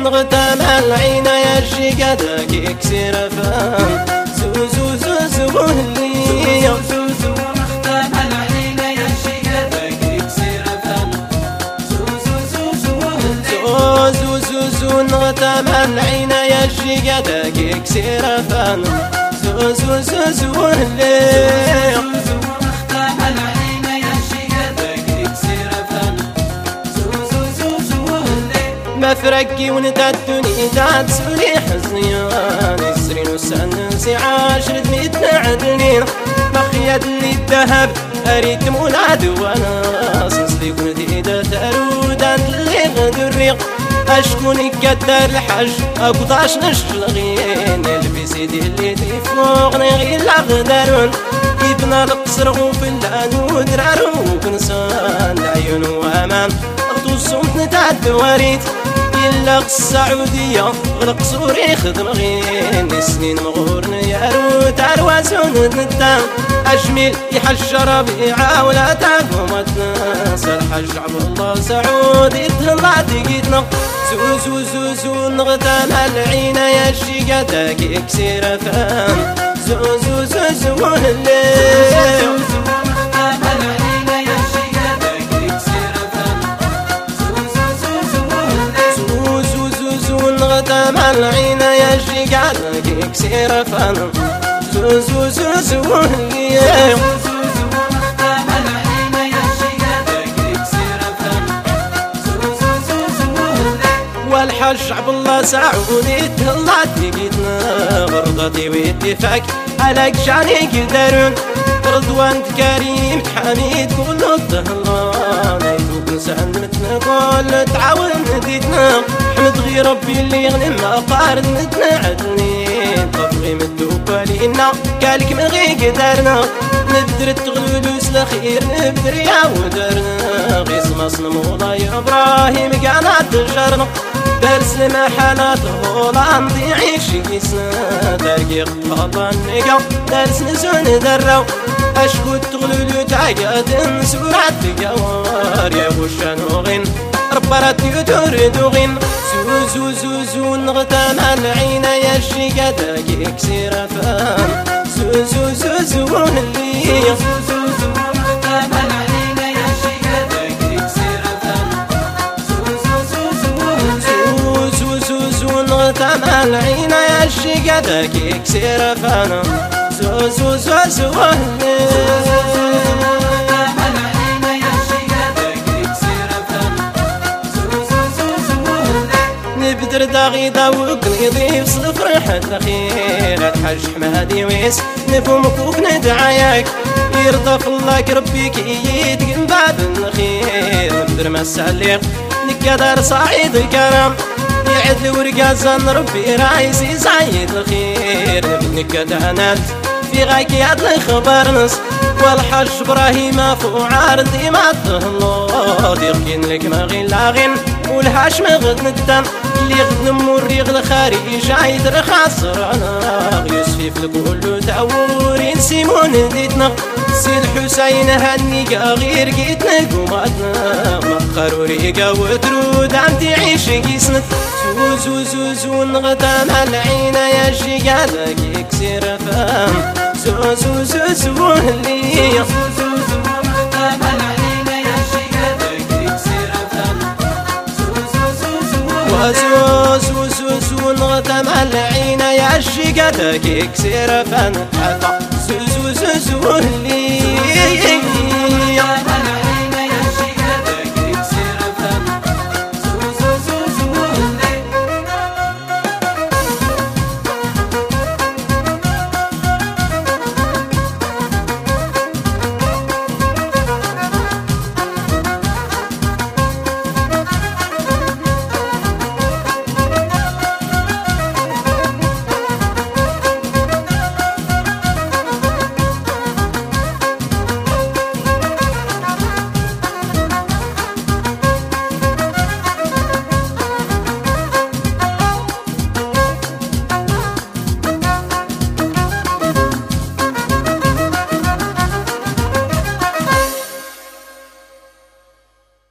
نغتم العين يا شقدك يكسر فم زو زو زو اللي نغتم العين يا شقدك يكسر فم زو نغتم العين يا شقدك يكسر فم زو اللي ما فرقي ونتدني داد سولي حزنيان يسرين وسنسي 10 ميتنا عدلين ما خياد لي الذهب اريد مولاد وانا صنصلي كنت ايدا تارودان اللي غدريق اشكون يقدر الحج اقضاش نشلغين البي سيدي اللي تفوقني غير الغدرون يبنى القصر غوفلان ودرارو وكنسان العيون وامان اغدو الصوت نتعد وريت إلا السعودية غلق سوري خدم غين سنين مغورن يا روت عرواسون ندام أجمل يحج ربيعة ولا تاقومتنا الحج عبد الله سعود يتهلا تقيتنا زو نغتم العين يا شقتك يكسر فم زو الليل نغتم العين يا شقدك يكسر فم زو الليل والحج عبد الله سعود يتهلا تقيتنا غرضتي واتفاق على جاني قدرون رضوان كريم حميد كل الظهران يتوب نسلمتنا كل تعاون نديتنا حمد غير ربي اللي يغنم قارن ندنا عدنين طفغي مدوبة لينا قالك ما غي قدرنا نبدر تغلولوس الخير نبدر يا ودرنا غيس مصنم مولاي ابراهيم قانا تجرنا درس المحالات هولاندي عيش يسنا ترقيق الله النقا درس نسون درو اشكو تغلولو تعقاد سورات قوار يا وشانوغين ربرات يدور دوغين زو نغتم العين يا شقتك يكسر فم زو اللي نغتم العين يا شقتك يكسر فم نغتم العين يا شقتك يكسر فم زو نبدر داغي داوق نضيف صفر حتى خير الحج حمادي ويس نفهمك وندعاياك يرضى الله ربك يتقن باب الخير نبدر مساليق نقدر صعيد الكرم يعد ورقازن ربي رايسي صعيد الخير نقدر في غايك يعطي خبر نص والحج ابراهيم فوعار ديما تهلو يقين لك ما غين لاغين والهاش ما غد ندم اللي غد مريغ الخارج عايد رخاصرنا يوسف الكل تعورين سيمون ديتنا سي الحسين هنيقا غير قيتنا قوماتنا مقر وريقا وترود عم تعيش قيسنا زو نغتم العين يا شقالك يكسر فم زو اللي نغتم العين يا شقدك يكسر فم زو نغتم العين يا شقدك يكسر فم زو اللي